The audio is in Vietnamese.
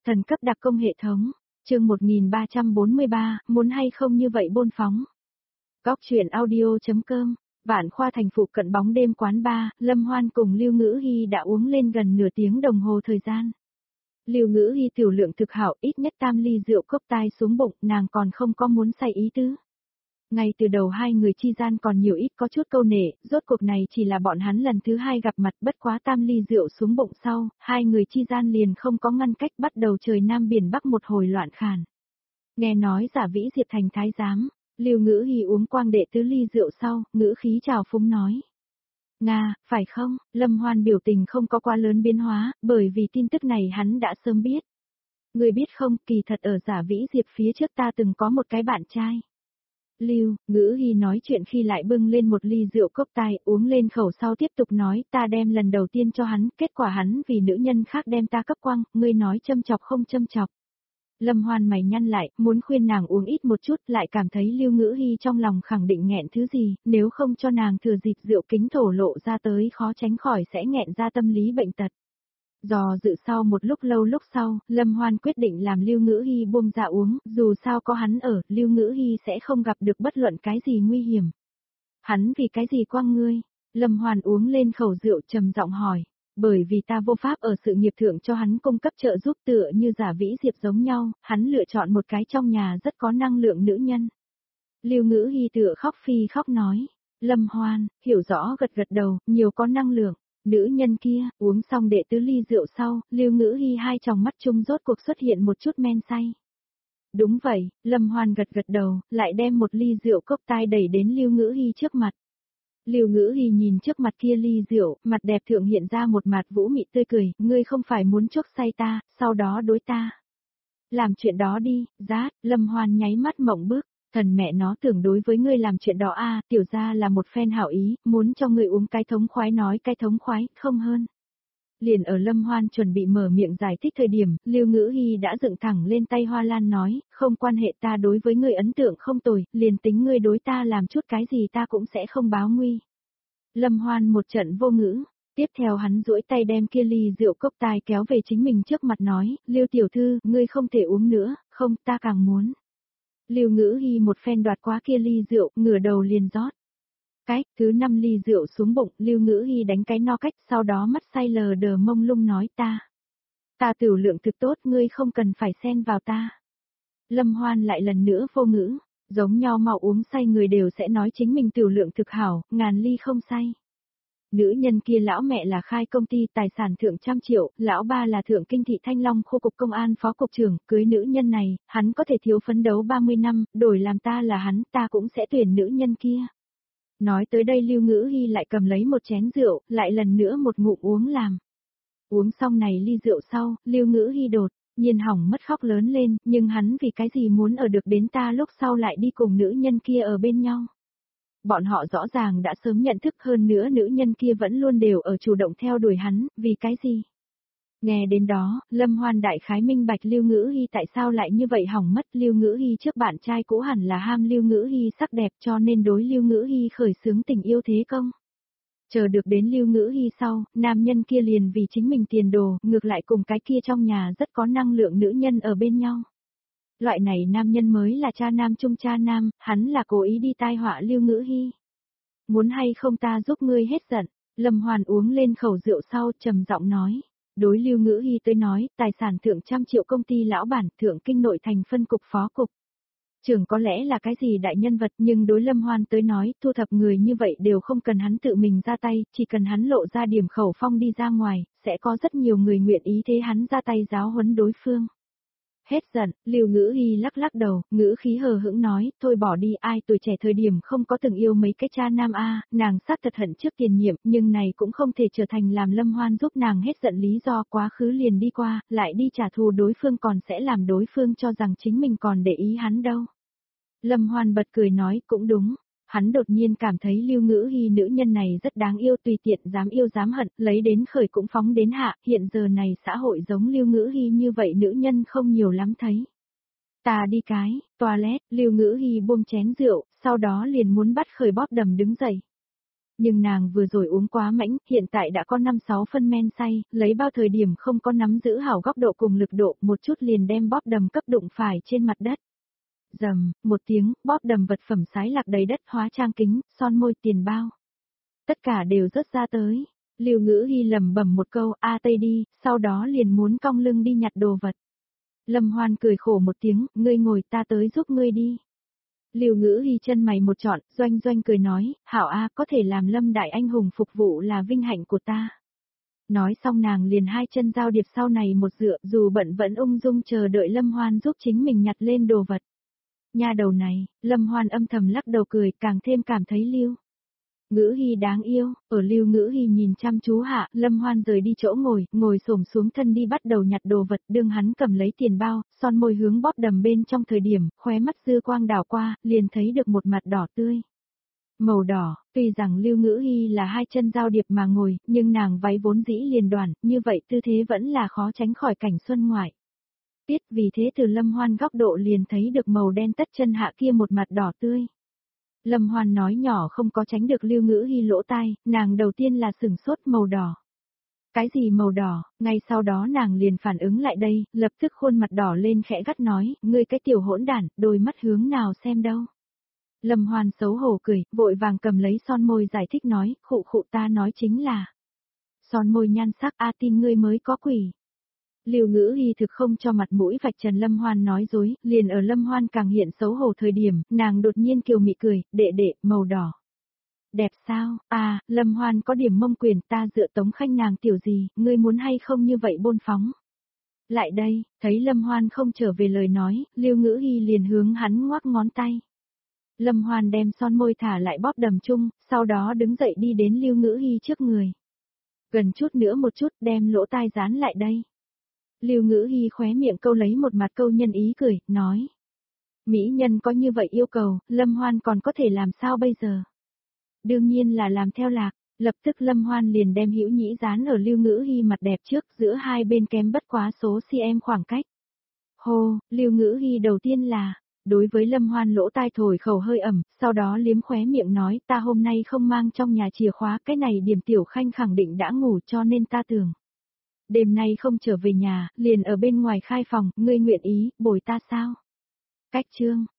Thần cấp đặc công hệ thống, chương 1343, muốn hay không như vậy bôn phóng. Góc truyện audio.com, Vạn Khoa thành phụ cận bóng đêm quán bar, Lâm Hoan cùng Lưu Ngữ Hi đã uống lên gần nửa tiếng đồng hồ thời gian. Lưu Ngữ Hi tiểu lượng thực hảo, ít nhất tam ly rượu cốc tai xuống bụng, nàng còn không có muốn say ý tứ. Ngay từ đầu hai người chi gian còn nhiều ít có chút câu nể, rốt cuộc này chỉ là bọn hắn lần thứ hai gặp mặt, bất quá tam ly rượu xuống bụng sau, hai người chi gian liền không có ngăn cách, bắt đầu trời Nam biển Bắc một hồi loạn khàn. Nghe nói Giả Vĩ Diệp thành thái giám, Lưu Ngữ Hi uống quang đệ tứ ly rượu sau, ngữ khí trào phúng nói. Nga, phải không? Lâm Hoan biểu tình không có quá lớn biến hóa, bởi vì tin tức này hắn đã sớm biết. Người biết không, kỳ thật ở Giả Vĩ Diệp phía trước ta từng có một cái bạn trai. Lưu Ngữ Hi nói chuyện khi lại bưng lên một ly rượu cốc tai, uống lên khẩu sau tiếp tục nói, ta đem lần đầu tiên cho hắn, kết quả hắn vì nữ nhân khác đem ta cấp quăng, ngươi nói châm chọc không châm chọc. Lâm Hoan mày nhăn lại, muốn khuyên nàng uống ít một chút, lại cảm thấy Lưu Ngữ Hi trong lòng khẳng định nghẹn thứ gì, nếu không cho nàng thừa dịp rượu kính thổ lộ ra tới khó tránh khỏi sẽ nghẹn ra tâm lý bệnh tật. Dò dự sau một lúc lâu lúc sau, Lâm Hoan quyết định làm Lưu Ngữ Hi buông ra uống, dù sao có hắn ở, Lưu Ngữ Hi sẽ không gặp được bất luận cái gì nguy hiểm. Hắn vì cái gì quăng ngươi? Lâm Hoan uống lên khẩu rượu trầm giọng hỏi, bởi vì ta vô pháp ở sự nghiệp thượng cho hắn cung cấp trợ giúp tựa như Giả Vĩ Diệp giống nhau, hắn lựa chọn một cái trong nhà rất có năng lượng nữ nhân. Lưu Ngữ Hi tựa khóc phi khóc nói, Lâm Hoan, hiểu rõ gật gật đầu, nhiều có năng lượng. Nữ nhân kia, uống xong đệ tứ ly rượu sau, Lưu Ngữ Hi hai tròng mắt chung rốt cuộc xuất hiện một chút men say. Đúng vậy, Lâm Hoan gật gật đầu, lại đem một ly rượu cốc tai đẩy đến Lưu Ngữ Hi trước mặt. Lưu Ngữ Hi nhìn trước mặt kia ly rượu, mặt đẹp thượng hiện ra một mặt vũ mị tươi cười, ngươi không phải muốn chuốc say ta, sau đó đối ta. Làm chuyện đó đi, Rát, Lâm Hoan nháy mắt mộng bước. Thần mẹ nó tưởng đối với ngươi làm chuyện đó a, tiểu gia là một phen hảo ý, muốn cho ngươi uống cái thống khoái nói cái thống khoái, không hơn. Liền ở Lâm Hoan chuẩn bị mở miệng giải thích thời điểm, Lưu Ngữ Hi đã dựng thẳng lên tay hoa lan nói, không quan hệ, ta đối với ngươi ấn tượng không tồi, liền tính ngươi đối ta làm chút cái gì ta cũng sẽ không báo nguy. Lâm Hoan một trận vô ngữ, tiếp theo hắn duỗi tay đem kia ly rượu cốc tai kéo về chính mình trước mặt nói, Lưu tiểu thư, ngươi không thể uống nữa, không, ta càng muốn. Lưu Ngữ Hi một phen đoạt quá kia ly rượu, ngửa đầu liền rót. Cái, thứ 5 ly rượu xuống bụng, Lưu Ngữ Hi đánh cái no cách, sau đó mắt say lờ đờ mông lung nói ta. Ta tiểu lượng thực tốt, ngươi không cần phải xen vào ta. Lâm Hoan lại lần nữa vô ngữ, giống nhau mau uống say người đều sẽ nói chính mình tiểu lượng thực hảo, ngàn ly không say. Nữ nhân kia lão mẹ là khai công ty tài sản thượng trăm triệu, lão ba là thượng kinh thị Thanh Long khu cục công an phó cục trưởng, cưới nữ nhân này, hắn có thể thiếu phấn đấu 30 năm, đổi làm ta là hắn, ta cũng sẽ tuyển nữ nhân kia. Nói tới đây Lưu Ngữ Hi lại cầm lấy một chén rượu, lại lần nữa một ngụm uống làm. Uống xong này ly rượu sau, Lưu Ngữ Hi đột nhiên hỏng mất khóc lớn lên, nhưng hắn vì cái gì muốn ở được đến ta lúc sau lại đi cùng nữ nhân kia ở bên nhau. Bọn họ rõ ràng đã sớm nhận thức, hơn nữa nữ nhân kia vẫn luôn đều ở chủ động theo đuổi hắn, vì cái gì? Nghe đến đó, Lâm Hoan đại khái minh bạch Lưu Ngữ Hi tại sao lại như vậy hỏng mất. Lưu Ngữ Hi trước bạn trai cũ hẳn là ham Lưu Ngữ Hi sắc đẹp cho nên đối Lưu Ngữ Hi khởi xướng tình yêu thế công. Chờ được đến Lưu Ngữ Hi sau, nam nhân kia liền vì chính mình tiền đồ, ngược lại cùng cái kia trong nhà rất có năng lượng nữ nhân ở bên nhau. Loại này nam nhân mới là cha nam trung cha nam, hắn là cố ý đi tai họa Lưu Ngữ Hi. Muốn hay không ta giúp ngươi hết giận, Lâm Hoan uống lên khẩu rượu sau trầm giọng nói. Đối Lưu Ngữ Hi tới nói, tài sản thượng trăm triệu công ty lão bản thượng kinh nội thành phân cục phó cục. Trưởng có lẽ là cái gì đại nhân vật, nhưng đối Lâm Hoan tới nói, thu thập người như vậy đều không cần hắn tự mình ra tay, chỉ cần hắn lộ ra điểm khẩu phong đi ra ngoài, sẽ có rất nhiều người nguyện ý thế hắn ra tay giáo huấn đối phương. Hết giận, Lưu Ngữ Hi lắc lắc đầu, ngữ khí hờ hững nói, thôi bỏ đi, ai tuổi trẻ thời điểm không có từng yêu mấy cái cha nam a, nàng sát thật hận trước tiền nhiệm, nhưng này cũng không thể trở thành làm Lâm Hoan giúp nàng hết giận lý do, quá khứ liền đi qua, lại đi trả thù đối phương còn sẽ làm đối phương cho rằng chính mình còn để ý hắn đâu. Lâm Hoan bật cười nói, cũng đúng. Hắn đột nhiên cảm thấy Lưu Ngữ Hi nữ nhân này rất đáng yêu, tùy tiện dám yêu dám hận, lấy đến khởi cũng phóng đến hạ, hiện giờ này xã hội giống Lưu Ngữ Hi như vậy nữ nhân không nhiều lắm thấy. Ta đi cái, toilet, Lưu Ngữ Hi buông chén rượu, sau đó liền muốn bắt khởi bóp đầm đứng dậy. Nhưng nàng vừa rồi uống quá mãnh, hiện tại đã có 5-6 phân men say, lấy bao thời điểm không có nắm giữ hảo góc độ cùng lực độ, một chút liền đem bóp đầm cấp đụng phải trên mặt đất. Rầm, một tiếng, bóp đầm vật phẩm sái lạc đầy đất, hóa trang kính, son môi, tiền bao. Tất cả đều rớt ra tới. Lưu Ngữ Hi lẩm bẩm một câu, a tây đi, sau đó liền muốn cong lưng đi nhặt đồ vật. Lâm Hoan cười khổ một tiếng, ngươi ngồi, ta tới giúp ngươi đi. Lưu Ngữ Hi chân mày một trọn, doanh doanh cười nói, hảo a, có thể làm Lâm đại anh hùng phục vụ là vinh hạnh của ta. Nói xong nàng liền hai chân giao điệp sau này một dựa, dù bận vẫn ung dung chờ đợi Lâm Hoan giúp chính mình nhặt lên đồ vật. Nha đầu này, Lâm Hoan âm thầm lắc đầu cười, càng thêm cảm thấy Lưu Ngữ Hi đáng yêu. Ở Lưu Ngữ Hi nhìn chăm chú hạ, Lâm Hoan rời đi chỗ ngồi xổm xuống thân đi bắt đầu nhặt đồ vật, đương hắn cầm lấy tiền bao, son môi hướng bóp đầm bên trong thời điểm, khóe mắt dư quang đảo qua, liền thấy được một mặt đỏ tươi. Màu đỏ, tuy rằng Lưu Ngữ Hi là hai chân giao điệp mà ngồi, nhưng nàng váy vốn dĩ liền đoàn, như vậy tư thế vẫn là khó tránh khỏi cảnh xuân ngoại. Biết vì thế từ Lâm Hoan góc độ liền thấy được màu đen tất chân hạ kia một mặt đỏ tươi. Lâm Hoan nói nhỏ không có tránh được Lưu Ngữ Hi lỗ tai, nàng đầu tiên là sửng sốt màu đỏ. Cái gì màu đỏ, ngay sau đó nàng liền phản ứng lại đây, lập tức khuôn mặt đỏ lên khẽ gắt nói, ngươi cái tiểu hỗn đản, đôi mắt hướng nào xem đâu. Lâm Hoan xấu hổ cười, vội vàng cầm lấy son môi giải thích nói, khụ khụ ta nói chính là. Son môi nhan sắc a tin ngươi mới có quỷ. Lưu Ngữ Hi thực không cho mặt mũi vạch trần Lâm Hoan nói dối, liền ở Lâm Hoan càng hiện xấu hổ thời điểm, nàng đột nhiên kiều mị cười, đệ đệ, màu đỏ. Đẹp sao, à, Lâm Hoan có điểm mông quyền, ta dựa Tống Khanh nàng tiểu gì, ngươi muốn hay không như vậy bôn phóng. Lại đây, thấy Lâm Hoan không trở về lời nói, Lưu Ngữ Hi liền hướng hắn ngoắc ngón tay. Lâm Hoan đem son môi thả lại bóp đầm chung, sau đó đứng dậy đi đến Lưu Ngữ Hi trước người. Gần chút nữa một chút, đem lỗ tai dán lại đây. Lưu Ngữ Hi khóe miệng câu lấy một mặt câu nhân ý cười, nói. Mỹ nhân có như vậy yêu cầu, Lâm Hoan còn có thể làm sao bây giờ? Đương nhiên là làm theo lạc, lập tức Lâm Hoan liền đem hữu nhĩ dán ở Lưu Ngữ Hi mặt đẹp trước, giữa hai bên kém bất quá số cm khoảng cách. Hô, Lưu Ngữ Hi đầu tiên là, đối với Lâm Hoan lỗ tai thổi khẩu hơi ẩm, sau đó liếm khóe miệng nói, ta hôm nay không mang trong nhà chìa khóa, cái này Điểm Tiểu Khanh khẳng định đã ngủ cho nên ta tưởng. Đêm nay không trở về nhà, liền ở bên ngoài khai phòng, ngươi nguyện ý, bồi ta sao? Cách chương.